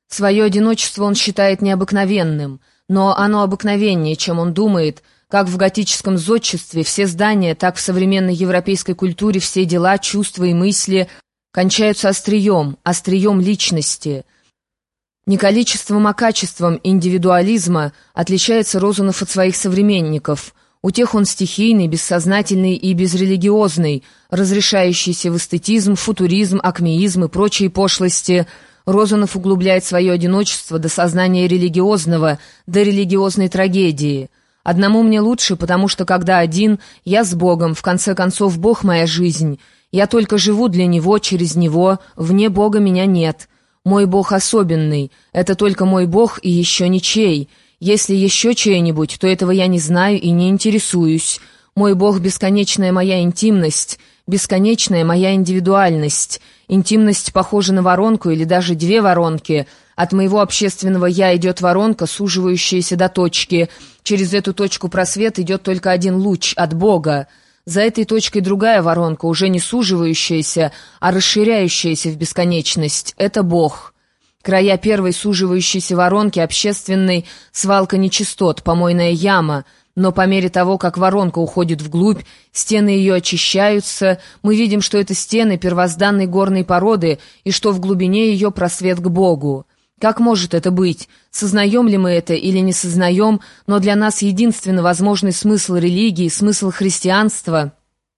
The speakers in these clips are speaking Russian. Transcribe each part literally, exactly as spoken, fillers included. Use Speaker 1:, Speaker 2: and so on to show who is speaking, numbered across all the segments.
Speaker 1: Свое одиночество он считает необыкновенным, но оно обыкновеннее, чем он думает. Как в готическом зодчестве все здания, так в современной европейской культуре все дела, чувства и мысли кончаются острием, острием личности. Не количеством, а качеством индивидуализма отличается Розанов от своих современников. У тех он стихийный, бессознательный и безрелигиозный, разрешающийся в эстетизм, футуризм, акмеизм и прочие пошлости. Розанов углубляет свое одиночество до сознания религиозного, до религиозной трагедии. Одному мне лучше, потому что, когда один, я с Богом, в конце концов, Бог моя жизнь. Я только живу для Него, через Него, вне Бога меня нет. Мой Бог особенный, это только мой Бог и еще ничей. Если еще чей-нибудь, то этого я не знаю и не интересуюсь. Мой Бог — бесконечная моя интимность, бесконечная моя индивидуальность. Интимность похожа на воронку или даже две воронки. От моего общественного «я» идет воронка, суживающаяся до точки. Через эту точку просвет идет только один луч от Бога. За этой точкой другая воронка, уже не суживающаяся, а расширяющаяся в бесконечность. Это Бог. Края первой суживающейся воронки общественной — свалка нечистот, помойная яма. Но по мере того, как воронка уходит вглубь, стены ее очищаются, мы видим, что это стены первозданной горной породы и что в глубине ее просвет к Богу. Как может это быть? Сознаем ли мы это или не сознаем, но для нас единственно возможный смысл религии, смысл христианства,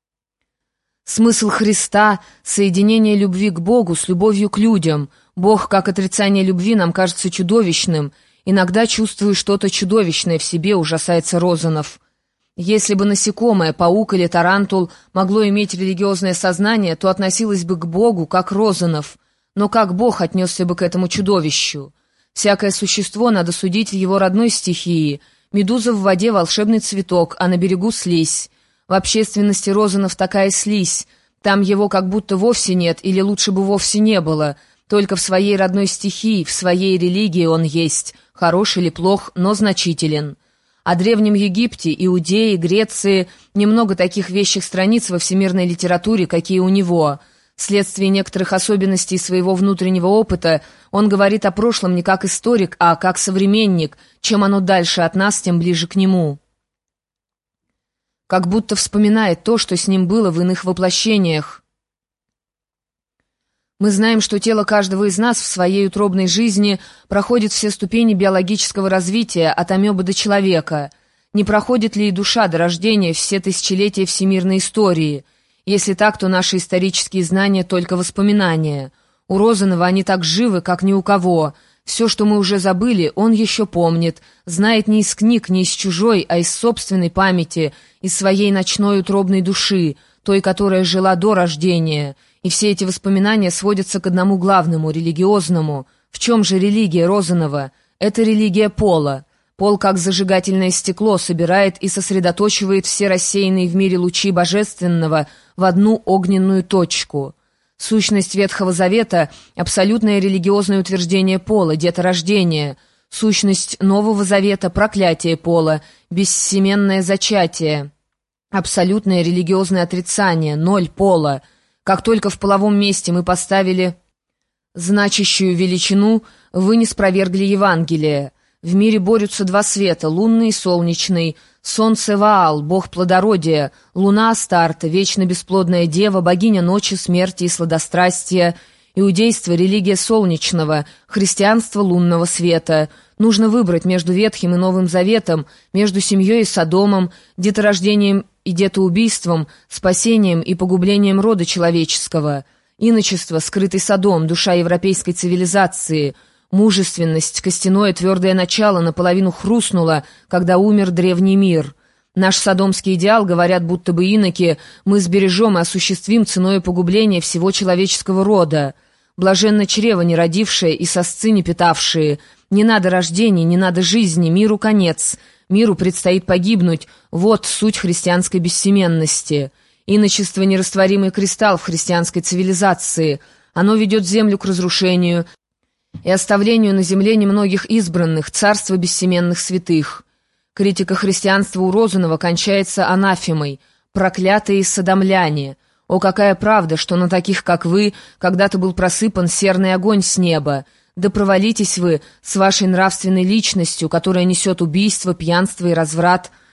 Speaker 1: смысл Христа — соединение любви к Богу с любовью к людям. Бог, как отрицание любви, нам кажется чудовищным. Иногда чувствую что-то чудовищное в себе, ужасается Розанов. Если бы насекомое, паук или тарантул могло иметь религиозное сознание, то относилось бы к Богу, как Розанов. Но как Бог отнесся бы к этому чудовищу? Всякое существо надо судить в его родной стихии. Медуза в воде — волшебный цветок, а на берегу — слизь. В общественности Розанов такая слизь. Там его как будто вовсе нет, или лучше бы вовсе не было. Только в своей родной стихии, в своей религии он есть. Хорош или плох, но значителен. О Древнем Египте, Иудее, Греции немного таких вещих страниц во всемирной литературе, какие у него. Вследствие некоторых особенностей своего внутреннего опыта он говорит о прошлом не как историк, а как современник. Чем оно дальше от нас, тем ближе к нему. Как будто вспоминает то, что с ним было в иных воплощениях. Мы знаем, что тело каждого из нас в своей утробной жизни проходит все ступени биологического развития, от амебы до человека. Не проходит ли и душа до рождения все тысячелетия всемирной истории? Если так, то наши исторические знания — только воспоминания. У Розанова они так живы, как ни у кого. Все, что мы уже забыли, он еще помнит, знает не из книг, не из чужой, а из собственной памяти, из своей ночной утробной души, той, которая жила до рождения. И все эти воспоминания сводятся к одному главному, религиозному. В чем же религия Розанова? Это религия пола. Пол, как зажигательное стекло, собирает и сосредоточивает все рассеянные в мире лучи божественного в одну огненную точку. Сущность Ветхого Завета — абсолютное религиозное утверждение пола, деторождение. Сущность Нового Завета — проклятие пола, бессеменное зачатие. Абсолютное религиозное отрицание, ноль пола. Как только в половом месте мы поставили значащую величину, вы не спровергли Евангелие. В мире борются два света, лунный и солнечный. Солнце Ваал, бог плодородия, луна Астарта, вечно бесплодная дева, богиня ночи, смерти и сладострастия. Иудейство — религия солнечного, христианство — лунного света. Нужно выбрать между Ветхим и Новым Заветом, между семьей и Содомом, деторождением и детоубийством, спасением и погублением рода человеческого. Иночество — скрытый Содом, душа европейской цивилизации. Мужественность, костяное твердое начало, наполовину хрустнуло, когда умер древний мир. Наш содомский идеал, говорят будто бы иноки, мы сбережем и осуществим ценой погубления всего человеческого рода. Блаженно чрево не родившее и сосцы не питавшие. Не надо рождений, не надо жизни, миру конец. Миру предстоит погибнуть. Вот суть христианской бессеменности. Иночество — нерастворимый кристалл в христианской цивилизации. Оно ведет землю к разрушению и оставлению на земле немногих избранных, царства бессеменных святых. Критика христианства у Розанова кончается анафемой. Проклятые содомляне! О, какая правда, что на таких, как вы, когда-то был просыпан серный огонь с неба! Да провалитесь вы с вашей нравственной личностью, которая несет убийство, пьянство и разврат.